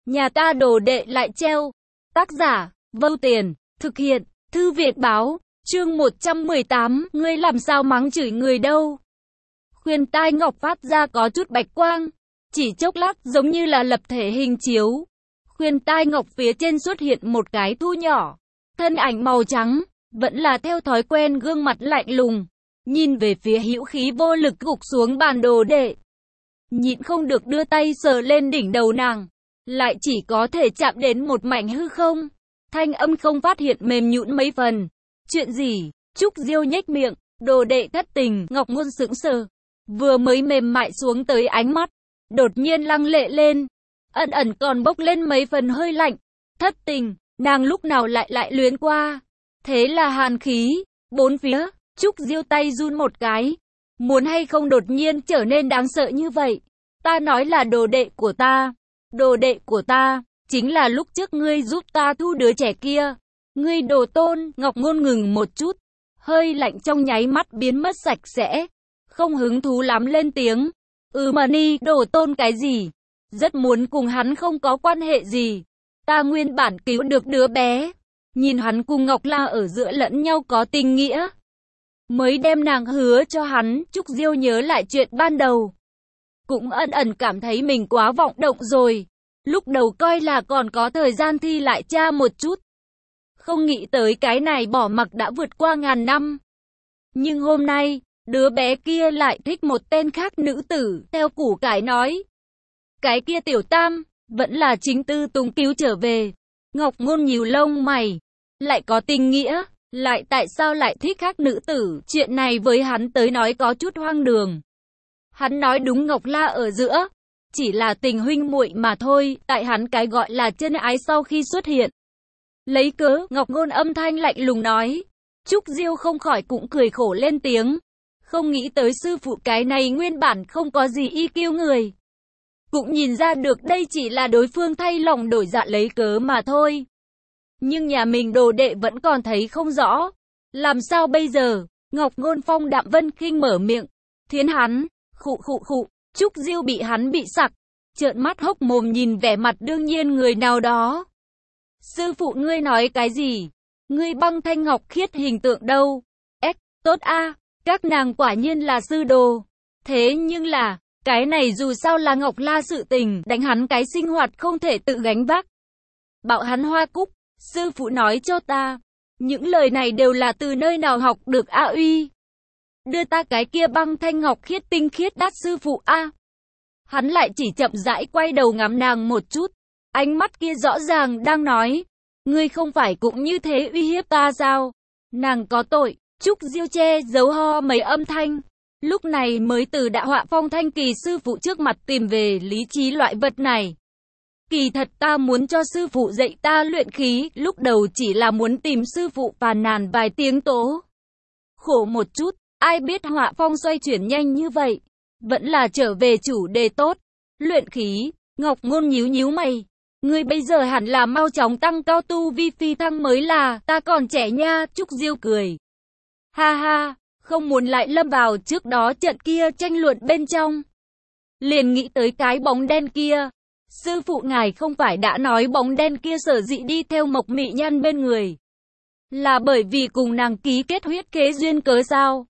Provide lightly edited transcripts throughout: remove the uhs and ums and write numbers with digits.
Nhà ta đồ đệ lại treo. Tác giả, Vô Tiền, thực hiện, Thư Viện Báo, chương 118, ngươi làm sao mắng chửi người đâu. Khuyên tai ngọc phát ra có chút bạch quang, chỉ chốc lát giống như là lập thể hình chiếu. Khuyên tai ngọc phía trên xuất hiện một cái thu nhỏ, thân ảnh màu trắng, vẫn là theo thói quen gương mặt lạnh lùng, nhìn về phía hữu khí vô lực gục xuống bàn đồ đệ. Nhịn không được đưa tay sờ lên đỉnh đầu nàng, lại chỉ có thể chạm đến một mảnh hư không. Thanh âm không phát hiện mềm nhũn mấy phần. Chuyện gì? Trúc Diêu nhếch miệng, đồ đệ thất tình, Ngọc Ngôn sững sờ. Vừa mới mềm mại xuống tới ánh mắt, đột nhiên lăng lệ lên, ẩn ẩn còn bốc lên mấy phần hơi lạnh. Thất tình, nàng lúc nào lại luyến qua. Thế là hàn khí, bốn phía, Trúc Diêu tay run một cái. Muốn hay không đột nhiên trở nên đáng sợ như vậy? Ta nói là đồ đệ của ta. Đồ đệ của ta, chính là lúc trước ngươi giúp ta thu đứa trẻ kia. Ngươi đồ tôn, Ngọc Ngôn ngừng một chút. Hơi lạnh trong nháy mắt biến mất sạch sẽ. Không hứng thú lắm lên tiếng. Mà ni, đồ tôn cái gì? Rất muốn cùng hắn không có quan hệ gì. Ta nguyên bản cứu được đứa bé. Nhìn hắn cùng Ngọc La ở giữa lẫn nhau có tình nghĩa. Mới đem nàng hứa cho hắn. Trúc Diêu nhớ lại chuyện ban đầu. Cũng ẩn ẩn cảm thấy mình quá vọng động rồi. Lúc đầu coi là còn có thời gian thi lại tra một chút. Không nghĩ tới cái này bỏ mặc đã vượt qua ngàn năm. Nhưng hôm nay, đứa bé kia lại thích một tên khác nữ tử, theo củ cải nói. Cái kia tiểu tam, vẫn là chính Tư Tùng cứu trở về. Ngọc Ngôn nhíu lông mày, lại có tình nghĩa, lại tại sao lại thích khác nữ tử, chuyện này với hắn tới nói có chút hoang đường. Hắn nói đúng Ngọc La ở giữa, chỉ là tình huynh muội mà thôi, tại hắn cái gọi là chân ái sau khi xuất hiện. Lấy cớ, Ngọc Ngôn âm thanh lạnh lùng nói. Trúc Diêu không khỏi cũng cười khổ lên tiếng. Không nghĩ tới sư phụ cái này nguyên bản không có gì IQ người. Cũng nhìn ra được đây chỉ là đối phương thay lòng đổi dạ lấy cớ mà thôi. Nhưng nhà mình đồ đệ vẫn còn thấy không rõ. Làm sao bây giờ? Ngọc Ngôn phong đạm vân khinh mở miệng. Thiến hắn, khụ. Trúc Diêu bị hắn bị sặc. Trợn mắt hốc mồm nhìn vẻ mặt đương nhiên người nào đó. Sư phụ ngươi nói cái gì? Ngươi băng thanh ngọc khiết hình tượng đâu? Tốt a, các nàng quả nhiên là sư đồ. Thế nhưng là, cái này dù sao là Ngọc La sự tình, đánh hắn cái sinh hoạt không thể tự gánh vác. Bảo hắn hoa cúc, sư phụ nói cho ta. Những lời này đều là từ nơi nào học được a uy? Đưa ta cái kia băng thanh ngọc khiết tinh khiết đát sư phụ a. Hắn lại chỉ chậm rãi quay đầu ngắm nàng một chút. Ánh mắt kia rõ ràng đang nói. Ngươi không phải cũng như thế uy hiếp ta sao? Nàng có tội. Trúc Diêu che giấu ho mấy âm thanh. Lúc này mới từ Đại Họa Phong Thanh Kỳ sư phụ trước mặt tìm về lý trí loại vật này. Kỳ thật ta muốn cho sư phụ dạy ta luyện khí. Lúc đầu chỉ là muốn tìm sư phụ phàn nàn vài tiếng tố. Khổ một chút. Ai biết Họa Phong xoay chuyển nhanh như vậy. Vẫn là trở về chủ đề tốt. Luyện khí. Ngọc Ngôn nhíu mày. Ngươi bây giờ hẳn là mau chóng tăng cao tu vi phi thăng mới là. Ta còn trẻ nha. Trúc Diêu cười. Ha ha, không muốn lại lâm vào trước đó trận kia tranh luận bên trong. Liền nghĩ tới cái bóng đen kia. Sư phụ ngài không phải đã nói bóng đen kia sở dĩ đi theo Mộc Mị Nhan bên người. Là bởi vì cùng nàng ký kết huyết kế duyên cớ sao?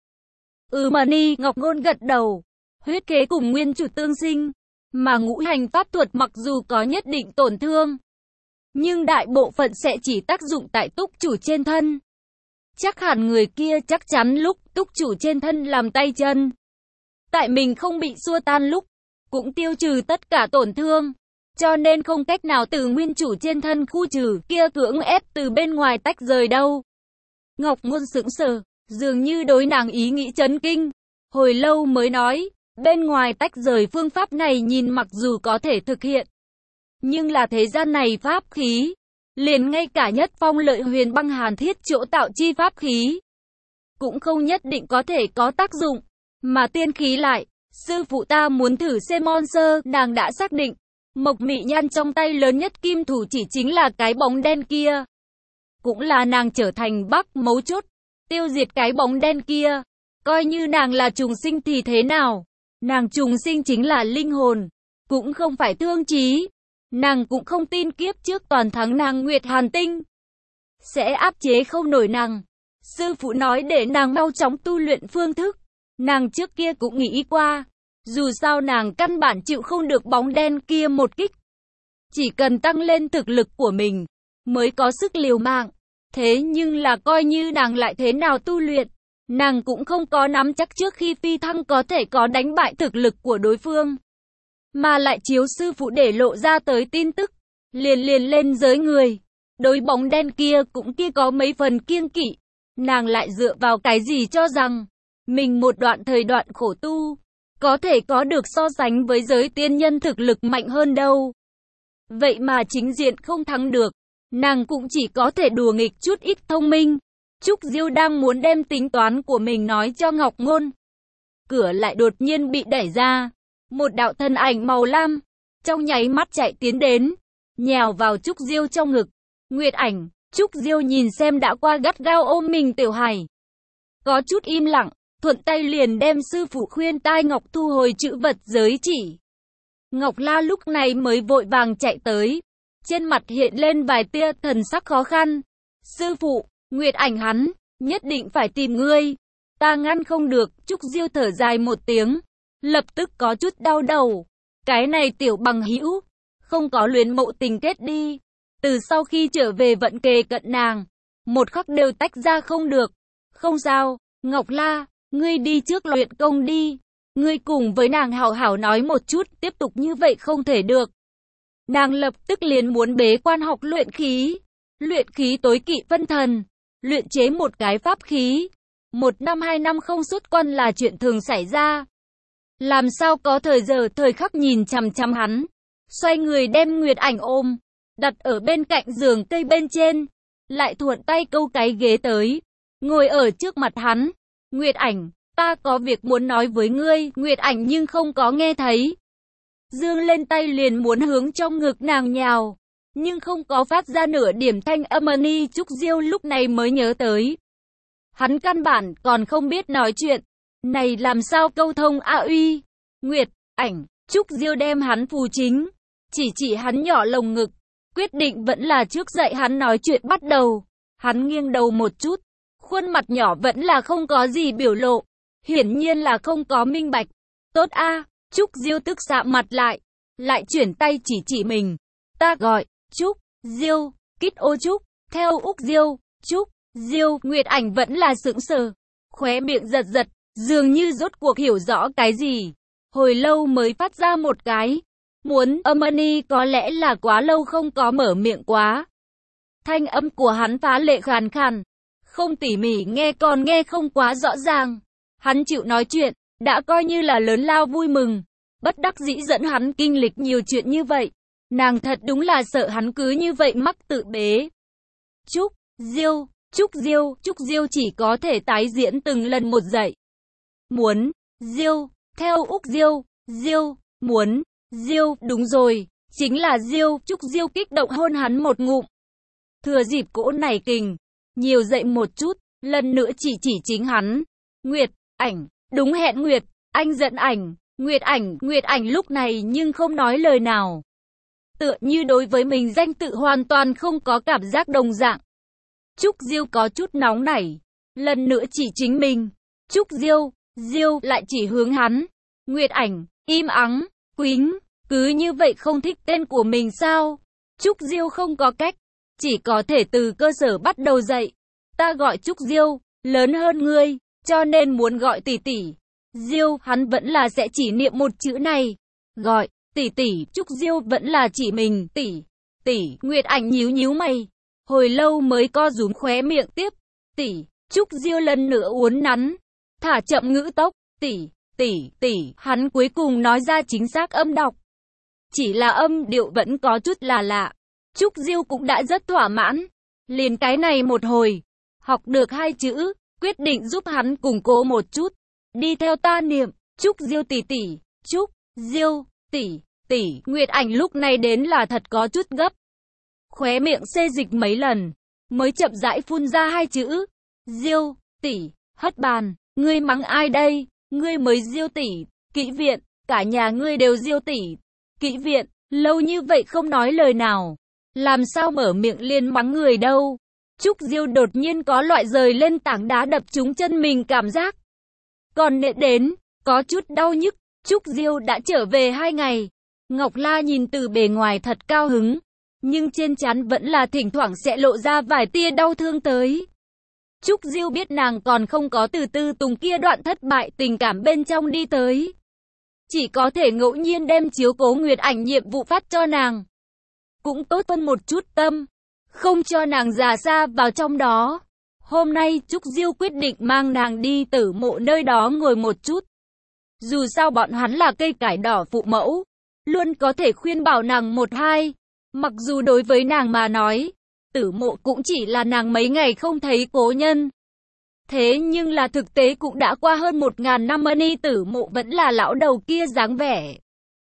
Mà ni, Ngọc Ngôn gật đầu. Huyết kế cùng nguyên chủ tương sinh. Mà ngũ hành pháp thuật mặc dù có nhất định tổn thương. Nhưng đại bộ phận sẽ chỉ tác dụng tại túc chủ trên thân. Chắc hẳn người kia chắc chắn lúc túc chủ trên thân làm tay chân. Tại mình không bị xua tan lúc, cũng tiêu trừ tất cả tổn thương. Cho nên không cách nào từ nguyên chủ trên thân khu trừ kia cưỡng ép từ bên ngoài tách rời đâu. Ngọc Ngôn sững sờ, dường như đối nàng ý nghĩ chấn kinh. Hồi lâu mới nói, bên ngoài tách rời phương pháp này nhìn mặc dù có thể thực hiện. Nhưng là thế gian này pháp khí. Liền ngay cả nhất phong lợi huyền băng hàn thiết chỗ tạo chi pháp khí. Cũng không nhất định có thể có tác dụng. Mà tiên khí lại. Sư phụ ta muốn thử xem monster. Nàng đã xác định. Mộc Mị Nhan trong tay lớn nhất kim thủ chỉ chính là cái bóng đen kia. Cũng là nàng trở thành bắc mấu chốt. Tiêu diệt cái bóng đen kia. Coi như nàng là trùng sinh thì thế nào? Nàng trùng sinh chính là linh hồn. Cũng không phải thương trí. Nàng cũng không tin kiếp trước toàn thắng nàng Nguyệt Hàn Tinh sẽ áp chế không nổi nàng. Sư phụ nói để nàng mau chóng tu luyện phương thức. Nàng trước kia cũng nghĩ qua. Dù sao nàng căn bản chịu không được bóng đen kia một kích. Chỉ cần tăng lên thực lực của mình, mới có sức liều mạng. Thế nhưng là coi như nàng lại thế nào tu luyện, nàng cũng không có nắm chắc trước khi phi thăng có thể có đánh bại thực lực của đối phương. Mà lại chiếu sư phụ để lộ ra tới tin tức, liền lên giới người. Đối bóng đen kia cũng có mấy phần kiêng kỵ. Nàng lại dựa vào cái gì cho rằng mình một thời đoạn khổ tu có thể có được so sánh với giới tiên nhân thực lực mạnh hơn đâu. Vậy mà chính diện không thắng được, nàng cũng chỉ có thể đùa nghịch chút ít thông minh. Trúc Diêu đang muốn đem tính toán của mình nói cho Ngọc Ngôn. Cửa lại đột nhiên bị đẩy ra, một đạo thân ảnh màu lam trong nháy mắt chạy tiến đến, nhào vào Trúc Diêu trong ngực. Nguyệt Ảnh, Trúc Diêu nhìn xem đã qua gắt gao ôm mình Tiểu Hải, có chút im lặng, thuận tay liền đem sư phụ khuyên tai ngọc thu hồi chữ vật giới chỉ. Ngọc La lúc này mới vội vàng chạy tới, trên mặt hiện lên vài tia thần sắc khó khăn. Sư phụ, Nguyệt Ảnh hắn nhất định phải tìm ngươi, ta ngăn không được. Trúc Diêu thở dài một tiếng, lập tức có chút đau đầu. Cái này tiểu bằng hữu không có luyến mộ tình kết đi. Từ sau khi trở về vận kề cận nàng, một khắc đều tách ra không được. Không sao, Ngọc La, ngươi đi trước luyện công đi. Ngươi cùng với nàng hảo hảo nói một chút, tiếp tục như vậy không thể được. Nàng lập tức liền muốn bế quan học luyện khí. Luyện khí tối kỵ phân thần, luyện chế một cái pháp khí. 1 năm 2 năm không xuất quan là chuyện thường xảy ra. Làm sao có thời khắc nhìn chằm chằm hắn. Xoay người đem Nguyệt Ảnh ôm, đặt ở bên cạnh giường cây bên trên, lại thuận tay câu cái ghế tới, ngồi ở trước mặt hắn. Nguyệt Ảnh, ta có việc muốn nói với ngươi. Nguyệt Ảnh nhưng không có nghe thấy, dương lên tay liền muốn hướng trong ngực nàng nhào, nhưng không có phát ra nửa điểm thanh âm. Trúc Diêu lúc này mới nhớ tới, hắn căn bản còn không biết nói chuyện, này làm sao câu thông uy. Nguyệt Ảnh, Trúc Diêu đem hắn phù chính, chỉ hắn nhỏ lồng ngực, quyết định vẫn là trước dạy hắn nói chuyện bắt đầu. Hắn nghiêng đầu một chút, khuôn mặt nhỏ vẫn là không có gì biểu lộ, hiển nhiên là không có minh bạch. Tốt a. Trúc Diêu tức sạm mặt lại chuyển tay chỉ mình. Ta gọi Trúc Diêu, Kít Ô Trúc, theo Úc Diêu, Trúc Diêu. Nguyệt Ảnh vẫn là sững sờ, khóe miệng giật, dường như rốt cuộc hiểu rõ cái gì. Hồi lâu mới phát ra một cái muốn. Có lẽ là quá lâu không có mở miệng quá. Thanh âm của hắn phá lệ khàn khàn, không tỉ mỉ nghe còn nghe không quá rõ ràng. Hắn chịu nói chuyện, đã coi như là lớn lao vui mừng. Bất đắc dĩ dẫn hắn kinh lịch nhiều chuyện như vậy. Nàng thật đúng là sợ hắn cứ như vậy mắc tự bế. Trúc Diêu chỉ có thể tái diễn từng lần một dạy. Muốn, Diêu, theo Úc Diêu, muốn, Diêu, đúng rồi, chính là Diêu. Trúc Diêu kích động hôn hắn một ngụm. Thừa dịp cỗ này kình, nhiều dậy một chút, lần nữa chỉ chính hắn. Nguyệt Ảnh, đúng hẹn Nguyệt, anh giận Ảnh. Nguyệt Ảnh lúc này nhưng không nói lời nào, tựa như đối với mình danh tự hoàn toàn không có cảm giác đồng dạng. Trúc Diêu có chút nóng nảy, lần nữa chỉ chính mình. Trúc Diêu lại chỉ hướng hắn. Nguyệt Ảnh, im ắng, quýnh, cứ như vậy không thích tên của mình sao? Trúc Diêu không có cách, chỉ có thể từ cơ sở bắt đầu dạy. Ta gọi Trúc Diêu, lớn hơn ngươi, cho nên muốn gọi tỷ tỷ. Diêu, hắn vẫn là sẽ chỉ niệm một chữ này. Gọi, tỷ tỷ. Trúc Diêu vẫn là chỉ mình, tỷ. Nguyệt Ảnh nhíu mày, hồi lâu mới co rúm khóe miệng tiếp. Tỷ. Trúc Diêu lần nữa uốn nắn, thả chậm ngữ tốc. Tỷ. Hắn cuối cùng nói ra chính xác âm đọc, chỉ là âm điệu vẫn có chút là lạ. Trúc Diêu cũng đã rất thỏa mãn, liền cái này một hồi, học được 2 chữ, quyết định giúp hắn củng cố một chút. Đi theo ta niệm, Trúc Diêu tỷ. Trúc Diêu tỷ. Nguyệt Ảnh lúc này đến là thật có chút gấp, khóe miệng xê dịch mấy lần, mới chậm rãi phun ra 2 chữ. Diêu tỷ. Hất bàn, ngươi mắng ai đây? Ngươi mới Diêu tỷ. Kỹ viện, cả nhà ngươi đều Diêu tỷ. Kỹ viện, Lâu như vậy không nói lời nào, làm sao mở miệng liền mắng người đâu. Trúc Diêu đột nhiên có loại rời lên tảng đá đập trúng chân mình cảm giác. Còn nệ đến, có chút đau nhức. Trúc Diêu đã trở về 2 ngày. Ngọc La nhìn từ bề ngoài thật cao hứng, nhưng trên trán vẫn là thỉnh thoảng sẽ lộ ra vài tia đau thương tới. Trúc Diêu biết nàng còn không có từ Tư Tùng kia đoạn thất bại tình cảm bên trong đi tới. Chỉ có thể ngẫu nhiên đem chiếu cố Nguyệt Ảnh nhiệm vụ phát cho nàng. Cũng tốt hơn một chút tâm, không cho nàng già xa vào trong đó. Hôm nay Trúc Diêu quyết định mang nàng đi Tử Mộ nơi đó ngồi một chút. Dù sao bọn hắn là cây cải đỏ phụ mẫu, luôn có thể khuyên bảo nàng một hai. Mặc dù đối với nàng mà nói, Tử Mộ cũng chỉ là nàng mấy ngày không thấy cố nhân. Thế nhưng là thực tế cũng đã qua hơn 1000 năm ni Tử Mộ vẫn là lão đầu kia dáng vẻ.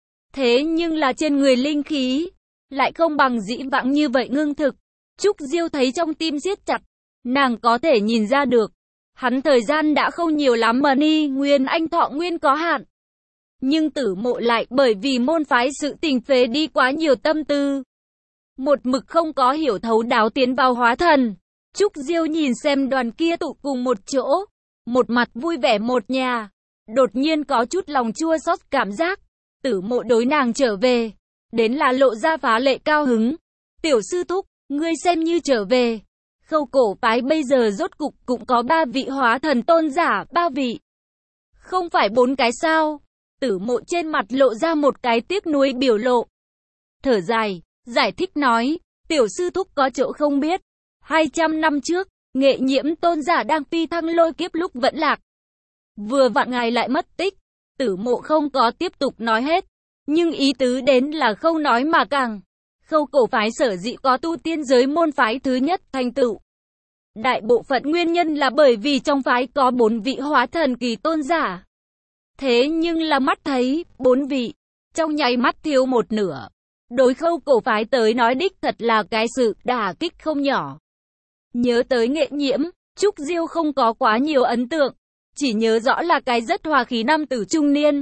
Thế nhưng là trên người linh khí, lại không bằng dĩ vãng như vậy ngưng thực. Trúc Diêu thấy trong tim siết chặt, nàng có thể nhìn ra được. Hắn thời gian đã không nhiều lắm mà ni Nguyên Anh thọ nguyên có hạn. Nhưng Tử Mộ lại bởi vì môn phái sự tình phế đi quá nhiều tâm tư. Một mực không có hiểu thấu đáo tiến vào hóa thần. Trúc Diêu nhìn xem đoàn kia tụ cùng một chỗ, một mặt vui vẻ một nhà. Đột nhiên có chút lòng chua xót cảm giác. Tử Mộ đối nàng trở về, đến là lộ ra phá lệ cao hứng. Tiểu sư thúc, ngươi xem như trở về. Khâu cổ phái bây giờ rốt cục cũng có 3 vị hóa thần tôn giả, 3 vị. Không phải 4 cái sao? Tử Mộ trên mặt lộ ra một cái tiếc nuối biểu lộ. Thở dài, giải thích nói, tiểu sư thúc có chỗ không biết. 200 năm trước, Nghệ Nhiễm tôn giả đang phi thăng lôi kiếp lúc vẫn lạc. Vừa vặn ngài lại mất tích. Tử Mộ không có tiếp tục nói hết. Nhưng ý tứ đến là không nói mà càng. Khâu cổ phái sở dĩ có tu tiên giới môn phái thứ nhất thành tựu. Đại bộ phận nguyên nhân là bởi vì trong phái có 4 vị hóa thần kỳ tôn giả. Thế nhưng là mắt thấy, 4 vị, trong nháy mắt thiếu một nửa. Đối khâu cổ phái tới nói đích thật là cái sự đả kích không nhỏ. Nhớ tới Nghệ Nhiễm, Trúc Diêu không có quá nhiều ấn tượng. Chỉ nhớ rõ là cái rất hòa khí nam tử trung niên.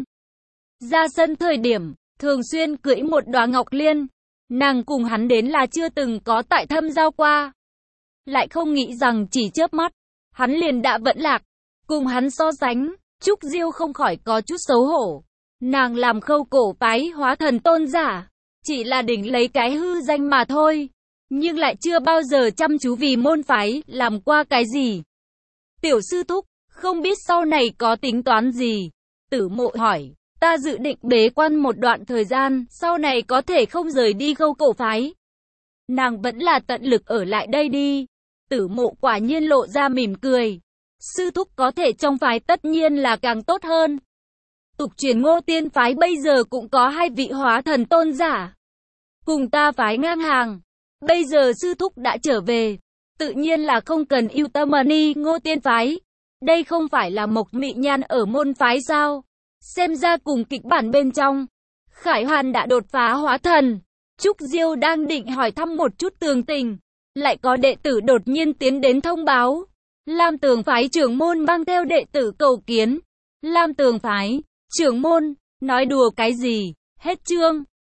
Ra sân thời điểm, thường xuyên cưỡi một đóa ngọc liên. Nàng cùng hắn đến là chưa từng có tại thâm giao qua. Lại không nghĩ rằng chỉ chớp mắt, hắn liền đã vẫn lạc. Cùng hắn so sánh, Trúc Diêu không khỏi có chút xấu hổ. Nàng làm khâu cổ phái hóa thần tôn giả, chỉ là đỉnh lấy cái hư danh mà thôi. Nhưng lại chưa bao giờ chăm chú vì môn phái làm qua cái gì. Tiểu sư thúc, không biết sau này có tính toán gì? Tử Mộ hỏi. Ta dự định bế quan một đoạn thời gian, sau này có thể không rời đi khâu cổ phái. Nàng vẫn là tận lực ở lại đây đi. Tử Mộ quả nhiên lộ ra mỉm cười. Sư thúc có thể trong phái tất nhiên là càng tốt hơn. Tục truyền Ngô Tiên phái bây giờ cũng có 2 vị hóa thần tôn giả. Cùng ta phái ngang hàng. Bây giờ sư thúc đã trở về. Tự nhiên là không cần yêu tâm ni Ngô Tiên phái. Đây không phải là Mộc Mị Nhan ở môn phái sao? Xem ra cùng kịch bản bên trong, Khải Hoàn đã đột phá hóa thần. Trúc Diêu đang định hỏi thăm một chút tường tình, lại có đệ tử đột nhiên tiến đến thông báo. Lam Tường phái trưởng môn mang theo đệ tử cầu kiến. Lam Tường phái, trưởng môn, nói đùa cái gì? Hết chương.